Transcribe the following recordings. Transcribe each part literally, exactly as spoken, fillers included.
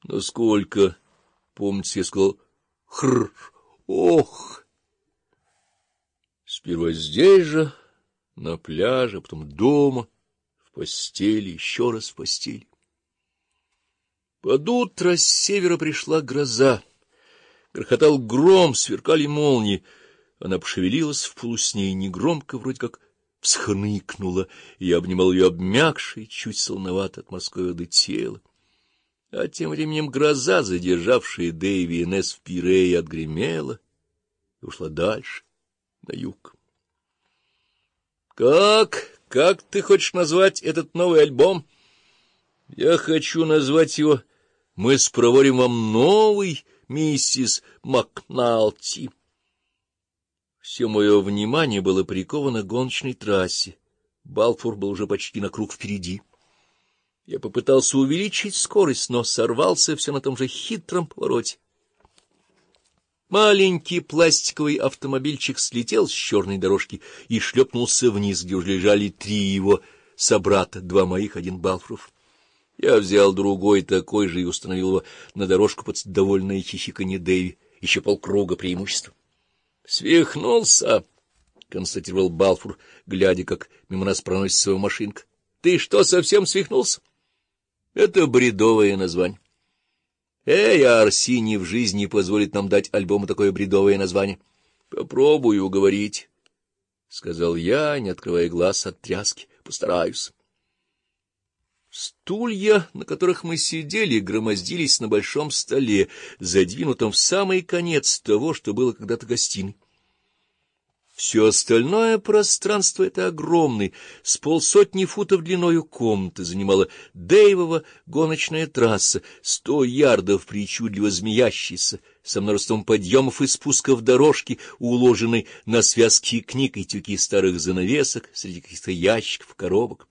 Насколько, помнится, я сказал «хр», «ох». Сперва здесь же, на пляже, потом дома, в постели, еще раз в постели. Под утро с севера пришла гроза. Грохотал гром, сверкали молнии. Она пошевелилась в полусне и негромко, вроде как всхныкнула, и я обнимал ее обмякшее, чуть солоновато от морской воды тело. А тем временем гроза, задержавшая Дэйви и Несс в Пирее, отгремела и ушла дальше, на юг. — Как? Как ты хочешь назвать этот новый альбом? — Я хочу назвать его «Мы спроворим вам новый, миссис Макналти». Все мое внимание было приковано к гоночной трассе. Балфур был уже почти на круг впереди. Я попытался увеличить скорость, но сорвался все на том же хитром повороте. Маленький пластиковый автомобильчик слетел с черной дорожки и шлепнулся вниз, где уже лежали три его собрата, два моих, один Балфуров. Я взял другой такой же и установил его на дорожку под довольное хихиканье Дэви. Еще полкруга преимущества. — Свихнулся, — констатировал Балфур, глядя, как мимо нас проносится его машинка. — Ты что, совсем свихнулся? — Это бредовое название. — Эй, Арсений в жизни позволит нам дать альбому такое бредовое название. — Попробую уговорить, — сказал я, не открывая глаз от тряски. — Постараюсь. Стулья, на которых мы сидели, громоздились на большом столе, задвинутом в самый конец того, что было когда-то гостиной. Все остальное пространство, это огромный, с полсотни футов длиною комнаты, занимала Дэйвова гоночная трасса, сто ярдов причудливо змеящейся, со множеством подъемов и спусков дорожки, уложенной на связки книг и тюки старых занавесок среди каких-то ящиков, коробок.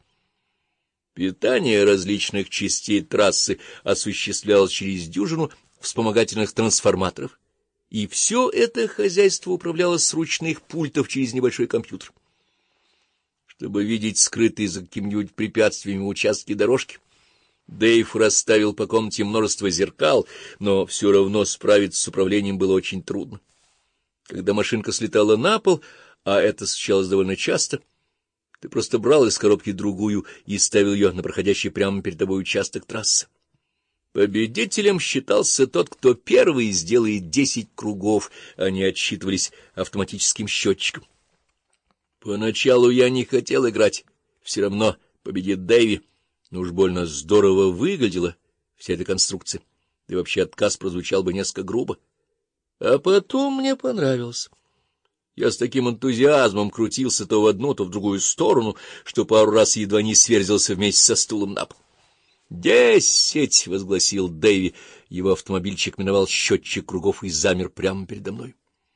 Питание различных частей трассы осуществлялось через дюжину вспомогательных трансформаторов, и все это хозяйство управлялось с ручных пультов через небольшой компьютер. Чтобы видеть скрытые за какими-нибудь препятствиями участки дорожки, Дэйв расставил по комнате множество зеркал, но все равно справиться с управлением было очень трудно. Когда машинка слетала на пол, а это случалось довольно часто, ты просто брал из коробки другую и ставил ее на проходящий прямо перед тобой участок трассы. Победителем считался тот, кто первый сделает десять кругов, они отсчитывались автоматическим счетчиком. Поначалу я не хотел играть, все равно победит Дэйви, но уж больно здорово выглядела вся эта конструкция, да и вообще отказ прозвучал бы несколько грубо. А потом мне понравилось. Я с таким энтузиазмом крутился то в одну, то в другую сторону, что пару раз едва не сверзился вместе со стулом на пол. «Десять!» — возгласил Дэйви. Его автомобильчик миновал счетчик кругов и замер прямо передо мной.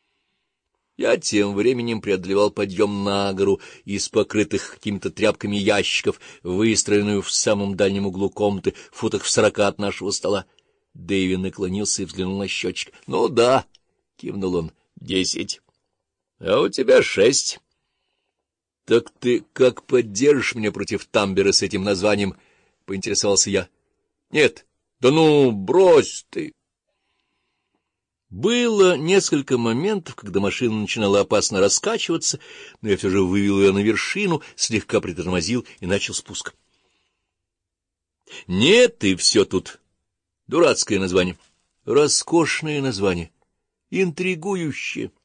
Я тем временем преодолевал подъем на гору из покрытых какими-то тряпками ящиков, выстроенную в самом дальнем углу комнаты, футах в сорока от нашего стола. Дэйви наклонился и взглянул на счетчик. — Ну да, — кивнул он, — десять. — А у тебя шесть. — Так ты как поддержишь меня против Тамбера с этим названием? — поинтересовался я. — Нет, да ну, брось ты. Было несколько моментов, когда машина начинала опасно раскачиваться, но я все же вывел ее на вершину, слегка притормозил и начал спуск. — Нет, и все тут. Дурацкое название. Роскошное название. Интригующее.